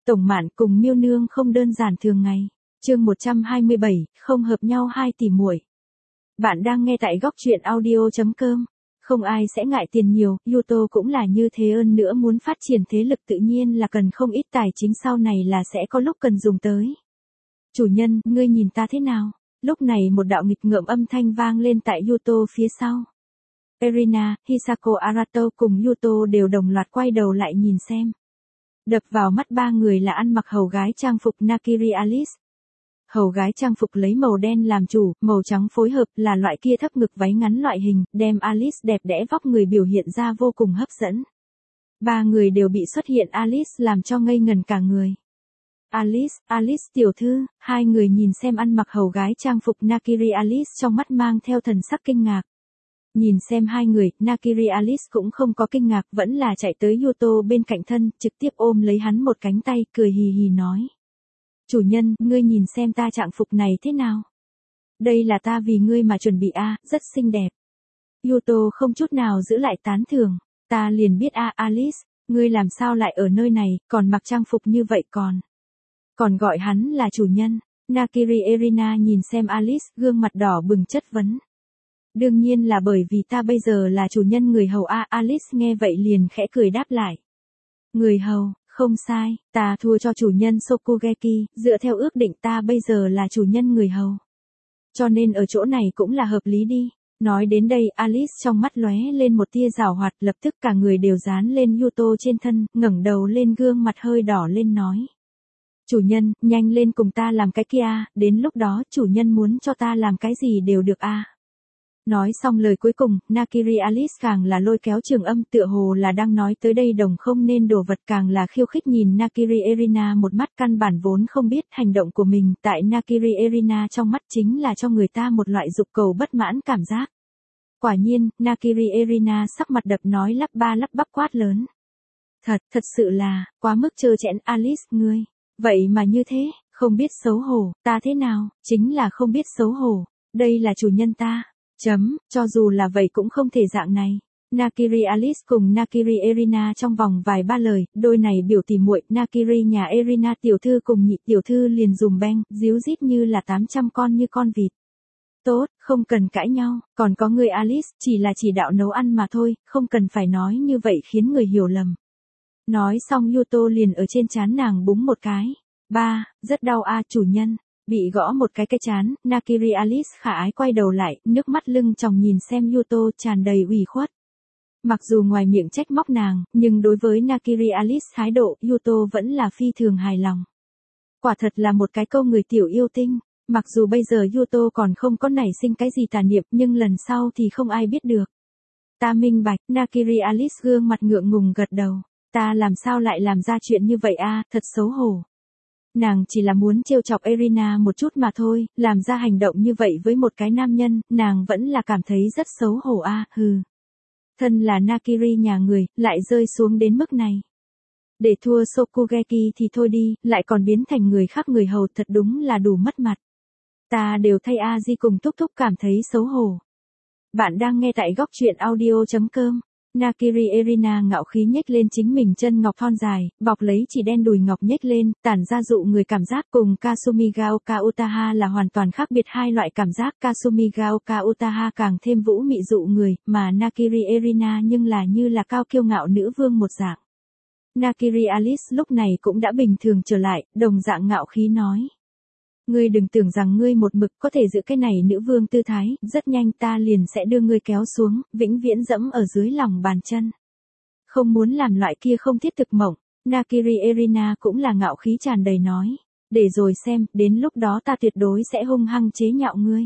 Tổng Mạn cùng Miêu Nương không đơn giản thường ngày. Chương 127, không hợp nhau hai tỷ muội. Bạn đang nghe tại góc truyện audio.com. Không ai sẽ ngại tiền nhiều, Yuto cũng là như thế, hơn nữa muốn phát triển thế lực tự nhiên là cần không ít tài chính, sau này là sẽ có lúc cần dùng tới. Chủ nhân, ngươi nhìn ta thế nào? Lúc này một đạo nghịch ngợm âm thanh vang lên tại Yuto phía sau. Erina, Hisako Arato cùng Yuto đều đồng loạt quay đầu lại nhìn xem. Đập vào mắt ba người là ăn mặc hầu gái trang phục Nakiri Alice. Hầu gái trang phục lấy màu đen làm chủ, màu trắng phối hợp, là loại kia thấp ngực váy ngắn loại hình, đem Alice đẹp đẽ vóc người biểu hiện ra vô cùng hấp dẫn. Ba người đều bị xuất hiện Alice làm cho ngây ngần cả người. Alice tiểu thư, hai người nhìn xem ăn mặc hầu gái trang phục Nakiri Alice trong mắt mang theo thần sắc kinh ngạc. Nhìn xem hai người, Nakiri Alice cũng không có kinh ngạc, vẫn là chạy tới Yuto bên cạnh thân, trực tiếp ôm lấy hắn một cánh tay, cười hì hì nói. Chủ nhân, ngươi nhìn xem ta trạng phục này thế nào? Đây là ta vì ngươi mà chuẩn bị rất xinh đẹp. Yuto không chút nào giữ lại tán thưởng. Ta liền biết Alice, ngươi làm sao lại ở nơi này, còn mặc trang phục như vậy còn gọi hắn là chủ nhân. Nakiri Erina nhìn xem Alice, gương mặt đỏ bừng chất vấn. Đương nhiên là bởi vì ta bây giờ là chủ nhân người hầu Alice nghe vậy liền khẽ cười đáp lại. Người hầu, không sai, ta thua cho chủ nhân Sokugeki, dựa theo ước định ta bây giờ là chủ nhân người hầu. Cho nên ở chỗ này cũng là hợp lý đi. Nói đến đây Alice trong mắt lóe lên một tia giảo hoạt, lập tức cả người đều dán lên Yuto trên thân, ngẩng đầu lên, gương mặt hơi đỏ lên nói. Chủ nhân, nhanh lên cùng ta làm cái kia, đến lúc đó chủ nhân muốn cho ta làm cái gì đều được Nói xong lời cuối cùng, Nakiri Alice càng là lôi kéo trường âm, tựa hồ là đang nói tới đây đồng không nên đổ vật, càng là khiêu khích nhìn Nakiri Erina một mắt, căn bản vốn không biết hành động của mình tại Nakiri Erina trong mắt chính là cho người ta một loại dục cầu bất mãn cảm giác. Quả nhiên, Nakiri Erina sắc mặt đập nói lắp ba lắp bắp quát lớn. Thật sự là, quá mức trơ trẽn Alice ngươi. Vậy mà như thế, không biết xấu hổ, ta thế nào, chính là không biết xấu hổ, đây là chủ nhân ta. Cho dù là vậy cũng không thể dạng này. Nakiri Alice cùng Nakiri Erina trong vòng vài ba lời, đôi này biểu tỉ muội, Nakiri nhà Erina tiểu thư cùng nhị tiểu thư liền dùng beng, díu dít như là 800 con như con vịt. Tốt, không cần cãi nhau, còn có người Alice, chỉ là chỉ đạo nấu ăn mà thôi, không cần phải nói như vậy khiến người hiểu lầm. Nói xong Yuto liền ở trên trán nàng búng một cái. Rất đau chủ nhân. Bị gõ một cái trán, Nakiri Alice khả ái quay đầu lại, nước mắt lưng tròng nhìn xem Yuto, tràn đầy ủy khuất. Mặc dù ngoài miệng trách móc nàng, nhưng đối với Nakiri Alice thái độ, Yuto vẫn là phi thường hài lòng. Quả thật là một cái câu người tiểu yêu tinh. Mặc dù bây giờ Yuto còn không có nảy sinh cái gì tà niệm, nhưng lần sau thì không ai biết được. Ta minh bạch, Nakiri Alice gương mặt ngượng ngùng gật đầu. Ta làm sao lại làm ra chuyện như vậy thật xấu hổ. Nàng chỉ là muốn trêu chọc Erina một chút mà thôi, làm ra hành động như vậy với một cái nam nhân, nàng vẫn là cảm thấy rất xấu hổ hừ. Thân là Nakiri nhà người, lại rơi xuống đến mức này. Để thua Sokugeki thì thôi đi, lại còn biến thành người khác người hầu, thật đúng là đủ mất mặt. Ta đều thay Aji cùng Thúc Thúc cảm thấy xấu hổ. Bạn đang nghe tại góc truyện audio.com. Nakiri Erina ngạo khí nhếch lên chính mình chân ngọc thon dài, bọc lấy chỉ đen đùi ngọc nhếch lên, tản ra dụ người cảm giác, cùng Kasumi Gaoka Utaha là hoàn toàn khác biệt hai loại cảm giác. Kasumi Gaoka Utaha càng thêm vũ mị dụ người, mà Nakiri Erina nhưng là như là cao kiêu ngạo nữ vương một dạng. Nakiri Alice lúc này cũng đã bình thường trở lại, đồng dạng ngạo khí nói. Ngươi đừng tưởng rằng ngươi một mực có thể giữ cái này nữ vương tư thái, rất nhanh ta liền sẽ đưa ngươi kéo xuống, vĩnh viễn dẫm ở dưới lòng bàn chân. Không muốn làm loại kia không thiết thực mộng, Nakiri Erina cũng là ngạo khí tràn đầy nói. Để rồi xem, đến lúc đó ta tuyệt đối sẽ hung hăng chế nhạo ngươi.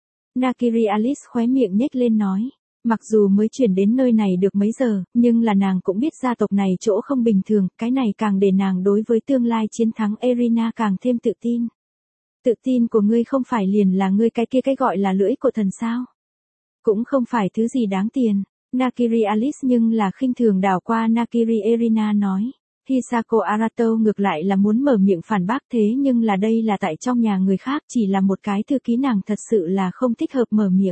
Nakiri Alice khóe miệng nhếch lên nói. Mặc dù mới chuyển đến nơi này được mấy giờ, nhưng là nàng cũng biết gia tộc này chỗ không bình thường, cái này càng để nàng đối với tương lai chiến thắng Erina càng thêm tự tin. Tự tin của ngươi không phải liền là ngươi cái kia cái gọi là lưỡi của thần sao? Cũng không phải thứ gì đáng tiền. Nakiri Alice nhưng là khinh thường đảo qua Nakiri Erina nói. Hisako Arato ngược lại là muốn mở miệng phản bác, thế nhưng là đây là tại trong nhà người khác, chỉ là một cái thư ký, nàng thật sự là không thích hợp mở miệng.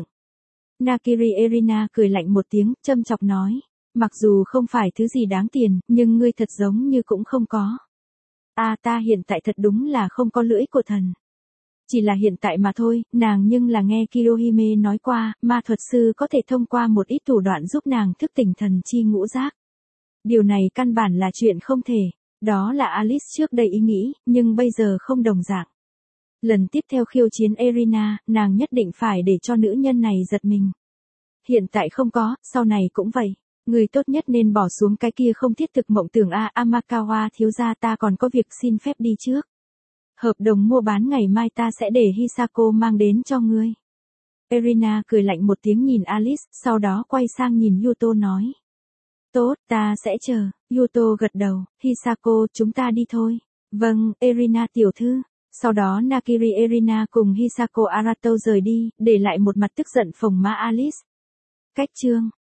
Nakiri Erina cười lạnh một tiếng, châm chọc nói. Mặc dù không phải thứ gì đáng tiền, nhưng ngươi thật giống như cũng không có. Ta hiện tại thật đúng là không có lưỡi của thần. Chỉ là hiện tại mà thôi, nàng nhưng là nghe Kiyohime nói qua, ma thuật sư có thể thông qua một ít thủ đoạn giúp nàng thức tỉnh thần chi ngũ giác. Điều này căn bản là chuyện không thể. Đó là Alice trước đây ý nghĩ, nhưng bây giờ không đồng dạng. Lần tiếp theo khiêu chiến Erina, nàng nhất định phải để cho nữ nhân này giật mình. Hiện tại không có, sau này cũng vậy. Người tốt nhất nên bỏ xuống cái kia không thiết thực mộng tưởng Amakawa thiếu gia, ta còn có việc xin phép đi trước. Hợp đồng mua bán ngày mai ta sẽ để Hisako mang đến cho ngươi. Erina cười lạnh một tiếng nhìn Alice, sau đó quay sang nhìn Yuto nói. Tốt, ta sẽ chờ. Yuto gật đầu. Hisako, chúng ta đi thôi. Vâng, Erina tiểu thư. Sau đó Nakiri Erina cùng Hisako Arato rời đi, để lại một mặt tức giận phồng má Alice. Cách chương